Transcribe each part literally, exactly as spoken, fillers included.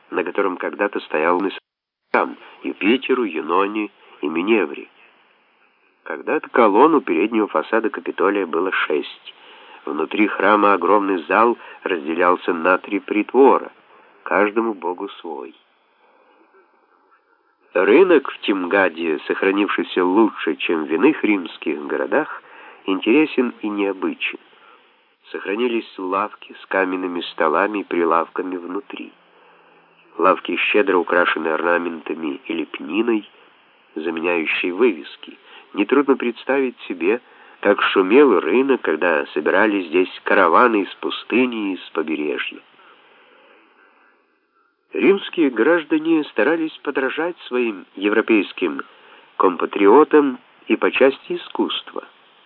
на котором когда-то стоял сам Юпитеру, Юноне и Миневре. Когда-то колонн у переднего фасада Капитолия было шесть. Внутри храма огромный зал разделялся на три притвора, каждому богу свой. Рынок в Тимгаде, сохранившийся лучше, чем в иных римских городах, интересен и необычен. Сохранились лавки с каменными столами и прилавками внутри. Лавки щедро украшены орнаментами и лепниной, заменяющей вывески. Нетрудно представить себе, как шумел рынок, когда собирались здесь караваны из пустыни и из побережья. Римские граждане старались подражать своим европейским компатриотам и по части искусства.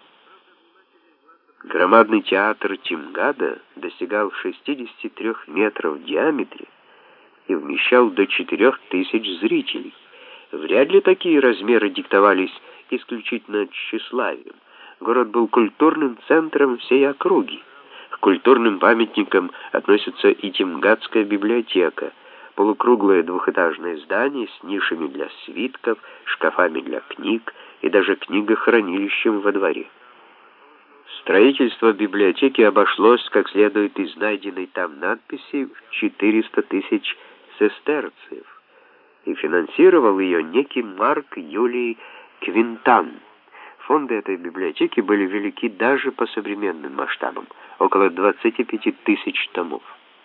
Громадный театр Тимгада достигал шестидесяти трёх метров в диаметре и вмещал до четырёх тысяч зрителей. Вряд ли такие размеры диктовались исключительно тщеславием. Город был культурным центром всей округи. К культурным памятникам относится и Тимгадская библиотека, полукруглое двухэтажное здание с нишами для свитков, шкафами для книг и даже книгохранилищем во дворе. Строительство библиотеки обошлось, как следует из найденной там надписи, в четыреста тысяч сестерциев, и финансировал ее некий Марк Юлий Квинтан. Фонды этой библиотеки были велики даже по современным масштабам, около двадцати пяти тысяч томов.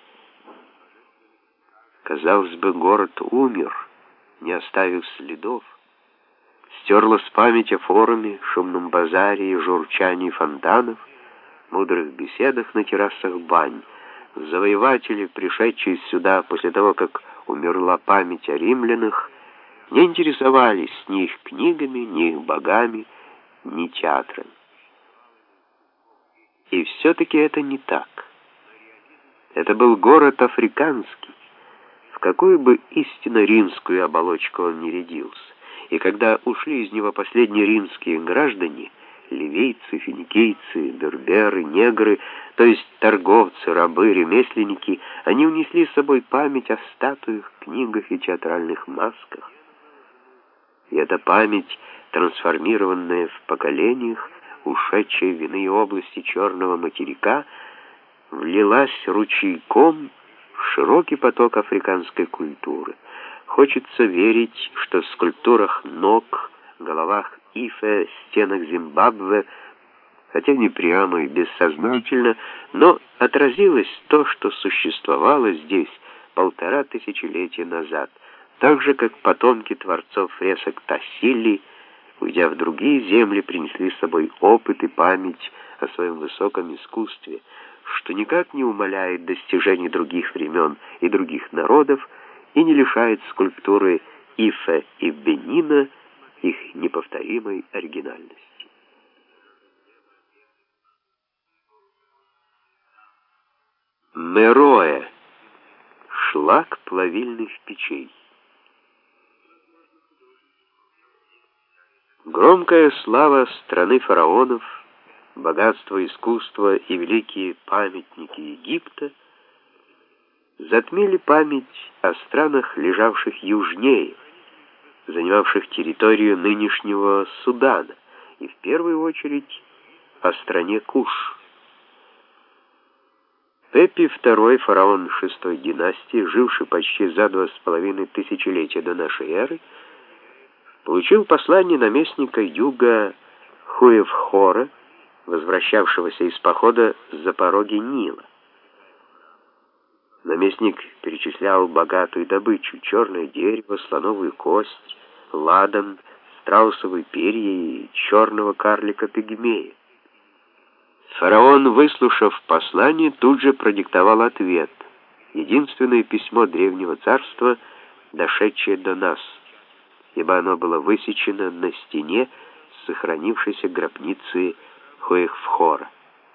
Казалось бы, город умер, не оставив следов. Стерлась память о форуме, шумном базаре и журчании фонтанов, мудрых беседах на террасах бань. Завоеватели, пришедшие сюда после того, как умерла память о римлянах, не интересовались ни их книгами, ни их богами, ни театром. И все-таки это не так. Это был город африканский, в какую бы истинно римскую оболочку он ни рядился. И когда ушли из него последние римские граждане, ливийцы, финикийцы, берберы, негры, то есть торговцы, рабы, ремесленники, они унесли с собой память о статуях, книгах и театральных масках. И эта память, трансформированная в поколениях, ушедшая в иные области черного материка, влилась ручейком в широкий поток африканской культуры. Хочется верить, что в скульптурах ног, головах Ифе, стенах Зимбабве, хотя не прямо и бессознательно, но отразилось то, что существовало здесь полтора тысячелетия назад, так же, как потомки творцов фресок Тассили, уйдя в другие земли, принесли с собой опыт и память о своем высоком искусстве, что никак не умаляет достижений других времен и других народов и не лишает скульптуры Ифе и Бенина их неповторимой оригинальности. Мероэ. Шлак плавильных печей. Громкая слава страны фараонов, богатство искусства и великие памятники Египта затмили память о странах, лежавших южнее, занимавших территорию нынешнего Судана, и в первую очередь о стране Куш. Пепи второй, фараон шестой династии, живший почти за два с половиной тысячелетия до нашей эры, получил послание наместника юга Хуэвхора, возвращавшегося из похода за пороги Нила. Наместник перечислял богатую добычу: черное дерево, слоновую кость, ладан, страусовые перья и черного карлика-пигмея. Фараон, выслушав послание, тут же продиктовал ответ, единственное письмо древнего царства, дошедшее до нас, ибо оно было высечено на стене сохранившейся гробницы Хуэвхора.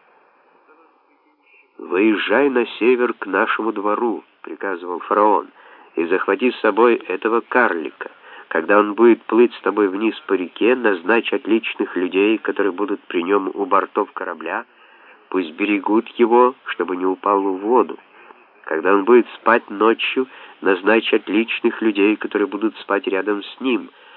«Выезжай на север к нашему двору», — приказывал фараон, «и захвати с собой этого карлика. Когда он будет плыть с тобой вниз по реке, назначь отличных людей, которые будут при нем у бортов корабля, пусть берегут его, чтобы не упал в воду. Когда он будет спать ночью, назначь отличных людей, которые будут спать рядом с ним.